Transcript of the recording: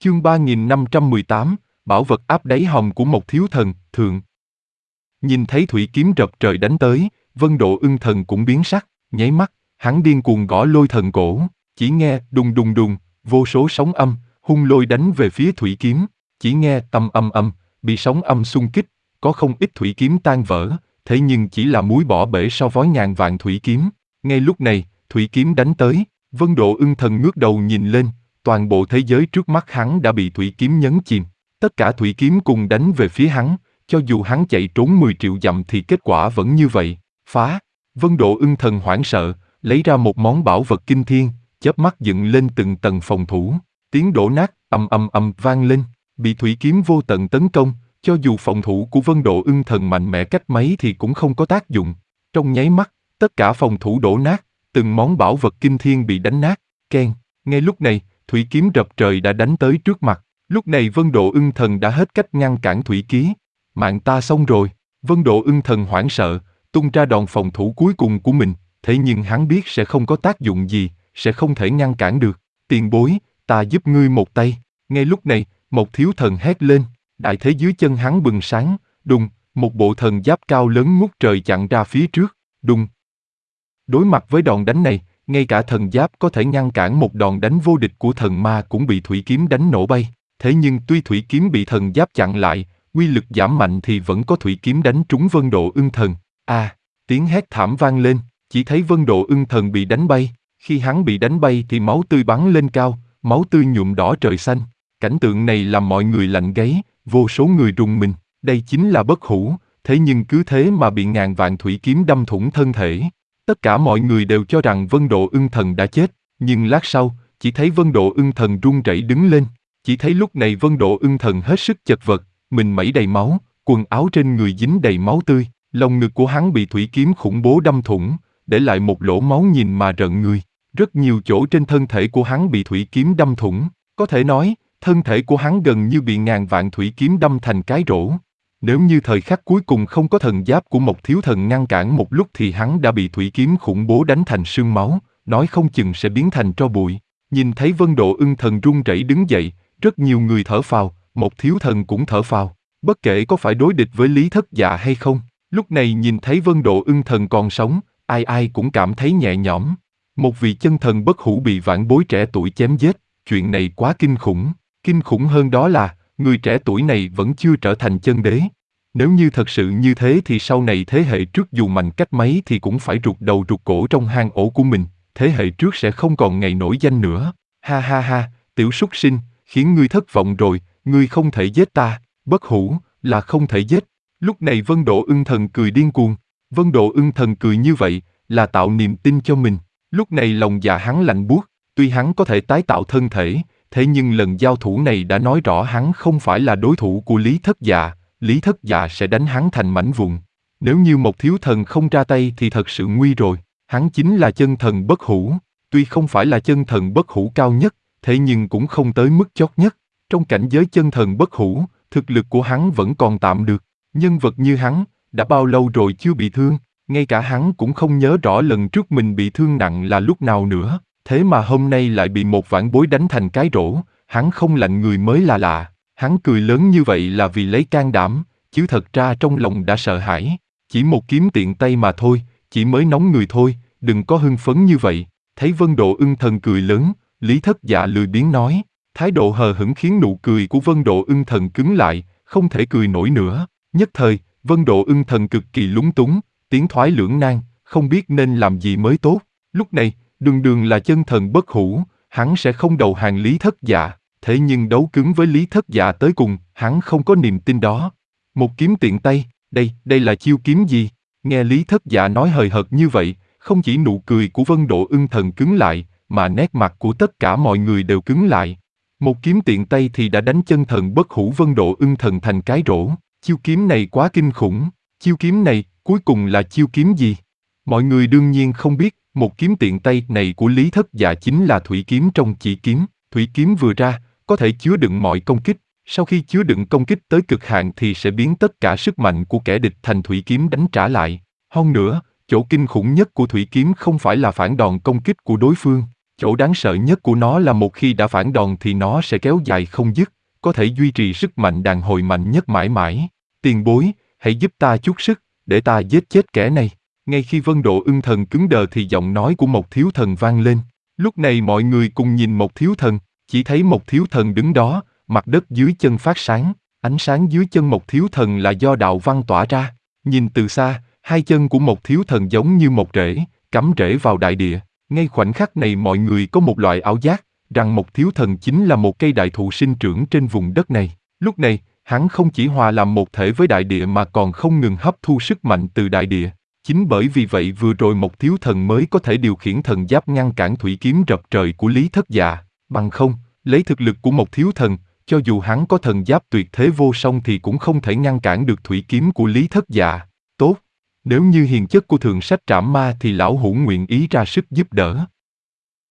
Chương 3518, bảo vật áp đáy hòm của một thiếu thần, thượng. Nhìn thấy thủy kiếm rập trời đánh tới, Vân Độ Ưng Thần cũng biến sắc, nháy mắt, hắn điên cuồng gõ lôi thần cổ, chỉ nghe đùng đùng đùng, vô số sóng âm, hung lôi đánh về phía thủy kiếm, chỉ nghe tầm âm âm, bị sóng âm xung kích, có không ít thủy kiếm tan vỡ, thế nhưng chỉ là muối bỏ bể so với ngàn vạn thủy kiếm. Ngay lúc này, thủy kiếm đánh tới, Vân Độ Ưng Thần ngước đầu nhìn lên, toàn bộ thế giới trước mắt hắn đã bị thủy kiếm nhấn chìm. Tất cả thủy kiếm cùng đánh về phía hắn, cho dù hắn chạy trốn 10 triệu dặm thì kết quả vẫn như vậy. Phá! Vân Độ Ưng Thần hoảng sợ, lấy ra một món bảo vật kinh thiên, chớp mắt dựng lên từng tầng phòng thủ. Tiếng đổ nát ầm ầm ầm vang lên, bị thủy kiếm vô tận tấn công, cho dù phòng thủ của Vân Độ Ưng Thần mạnh mẽ cách mấy thì cũng không có tác dụng. Trong nháy mắt, tất cả phòng thủ đổ nát, từng món bảo vật kinh thiên bị đánh nát. Keng! Ngay lúc này, thủy kiếm rập trời đã đánh tới trước mặt. Lúc này Vân Độ Ưng Thần đã hết cách ngăn cản thủy ký. Mạng ta xong rồi. Vân Độ Ưng Thần hoảng sợ, tung ra đòn phòng thủ cuối cùng của mình, thế nhưng hắn biết sẽ không có tác dụng gì, sẽ không thể ngăn cản được. Tiền bối, ta giúp ngươi một tay. Ngay lúc này, một thiếu thần hét lên, đại thế dưới chân hắn bừng sáng, đùng, một bộ thần giáp cao lớn ngút trời chặn ra phía trước, đùng. Đối mặt với đòn đánh này, ngay cả thần giáp có thể ngăn cản một đòn đánh vô địch của thần ma cũng bị thủy kiếm đánh nổ bay. Thế nhưng tuy thủy kiếm bị thần giáp chặn lại, uy lực giảm mạnh thì vẫn có thủy kiếm đánh trúng Vân Độ Ưng Thần. Tiếng hét thảm vang lên, chỉ thấy Vân Độ Ưng Thần bị đánh bay. Khi hắn bị đánh bay thì máu tươi bắn lên cao, máu tươi nhuộm đỏ trời xanh. Cảnh tượng này làm mọi người lạnh gáy, vô số người rùng mình. Đây chính là bất hủ, thế nhưng cứ thế mà bị ngàn vạn thủy kiếm đâm thủng thân thể. Tất cả mọi người đều cho rằng Vân Độ Ưng Thần đã chết, nhưng lát sau, chỉ thấy Vân Độ Ưng Thần run rẩy đứng lên. Chỉ thấy lúc này Vân Độ Ưng Thần hết sức chật vật, mình mẩy đầy máu, quần áo trên người dính đầy máu tươi, lồng ngực của hắn bị thủy kiếm khủng bố đâm thủng, để lại một lỗ máu nhìn mà rợn người. Rất nhiều chỗ trên thân thể của hắn bị thủy kiếm đâm thủng, có thể nói, thân thể của hắn gần như bị ngàn vạn thủy kiếm đâm thành cái rỗ. Nếu như thời khắc cuối cùng không có thần giáp của một thiếu thần ngăn cản một lúc thì hắn đã bị thủy kiếm khủng bố đánh thành sương máu, nói không chừng sẽ biến thành tro bụi. Nhìn thấy Vân Độ Ưng Thần run rẩy đứng dậy, rất nhiều người thở phào, một thiếu thần cũng thở phào, bất kể có phải đối địch với Lý Thất Dạ hay không. Lúc này nhìn thấy Vân Độ Ưng Thần còn sống, ai ai cũng cảm thấy nhẹ nhõm. Một vị chân thần bất hủ bị vãn bối trẻ tuổi chém giết, chuyện này quá kinh khủng. Kinh khủng hơn đó là, người trẻ tuổi này vẫn chưa trở thành chân đế. Nếu như thật sự như thế thì sau này thế hệ trước dù mạnh cách mấy thì cũng phải rụt đầu rụt cổ trong hang ổ của mình, thế hệ trước sẽ không còn ngày nổi danh nữa. Ha ha ha, tiểu súc sinh, khiến ngươi thất vọng rồi, ngươi không thể giết ta, bất hủ, là không thể giết. Lúc này Vân Độ Ưng Thần cười điên cuồng. Vân Độ Ưng Thần cười như vậy, là tạo niềm tin cho mình. Lúc này lòng dạ hắn lạnh buốt, tuy hắn có thể tái tạo thân thể, thế nhưng lần giao thủ này đã nói rõ hắn không phải là đối thủ của Lý Thất Dạ, Lý Thất Dạ sẽ đánh hắn thành mảnh vụn. Nếu như một thiếu thần không ra tay thì thật sự nguy rồi, hắn chính là chân thần bất hủ, tuy không phải là chân thần bất hủ cao nhất, thế nhưng cũng không tới mức chót nhất. Trong cảnh giới chân thần bất hủ, thực lực của hắn vẫn còn tạm được. Nhân vật như hắn, đã bao lâu rồi chưa bị thương, ngay cả hắn cũng không nhớ rõ lần trước mình bị thương nặng là lúc nào nữa. Thế mà hôm nay lại bị một vãn bối đánh thành cái rỗ, hắn không lạnh người mới là lạ. Hắn cười lớn như vậy là vì lấy can đảm, chứ thật ra trong lòng đã sợ hãi. Chỉ một kiếm tiện tay mà thôi, chỉ mới nóng người thôi, đừng có hưng phấn như vậy. Thấy Vân Độ Ưng Thần cười lớn, Lý Thất Dạ lười biếng nói. Thái độ hờ hững khiến nụ cười của Vân Độ Ưng Thần cứng lại, không thể cười nổi nữa. Nhất thời, Vân Độ Ưng Thần cực kỳ lúng túng, tiến thoái lưỡng nan, không biết nên làm gì mới tốt. Lúc này, đường đường là chân thần bất hủ, hắn sẽ không đầu hàng Lý Thất Dạ, thế nhưng đấu cứng với Lý Thất Dạ tới cùng, hắn không có niềm tin đó. Một kiếm tiện tay, đây là chiêu kiếm gì? Nghe Lý Thất Dạ nói hời hợt như vậy, không chỉ nụ cười của Vân Độ Ưng Thần cứng lại, mà nét mặt của tất cả mọi người đều cứng lại. Một kiếm tiện tay thì đã đánh chân thần bất hủ Vân Độ Ưng Thần thành cái rỗ, chiêu kiếm này quá kinh khủng, chiêu kiếm này, cuối cùng là chiêu kiếm gì? Mọi người đương nhiên không biết, một kiếm tiện tay này của Lý Thất Dạ chính là thủy kiếm trong chỉ kiếm. Thủy kiếm vừa ra, có thể chứa đựng mọi công kích, sau khi chứa đựng công kích tới cực hạn thì sẽ biến tất cả sức mạnh của kẻ địch thành thủy kiếm đánh trả lại. Hơn nữa, chỗ kinh khủng nhất của thủy kiếm không phải là phản đòn công kích của đối phương, Chỗ đáng sợ nhất của nó là một khi đã phản đòn thì nó sẽ kéo dài không dứt, có thể duy trì sức mạnh đàn hồi mạnh nhất mãi mãi. Tiền bối, hãy giúp ta chút sức, để ta giết chết kẻ này. Ngay khi Vân Độ Ưng Thần cứng đờ thì giọng nói của một thiếu thần vang lên. Lúc này mọi người cùng nhìn một thiếu thần, chỉ thấy một thiếu thần đứng đó, mặt đất dưới chân phát sáng, ánh sáng dưới chân một thiếu thần là do đạo văn tỏa ra. Nhìn từ xa, hai chân của một thiếu thần giống như một rễ, cắm rễ vào đại địa. Ngay khoảnh khắc này mọi người có một loại ảo giác, rằng một thiếu thần chính là một cây đại thụ sinh trưởng trên vùng đất này. Lúc này, hắn không chỉ hòa làm một thể với đại địa mà còn không ngừng hấp thu sức mạnh từ đại địa. Chính bởi vì vậy vừa rồi một thiếu thần mới có thể điều khiển thần giáp ngăn cản thủy kiếm rập trời của Lý Thất Dạ. Bằng không, lấy thực lực của một thiếu thần, cho dù hắn có thần giáp tuyệt thế vô song thì cũng không thể ngăn cản được thủy kiếm của Lý Thất Dạ. Tốt, nếu như hiền chất của Thượng Sách Trảm Ma thì lão hủ nguyện ý ra sức giúp đỡ.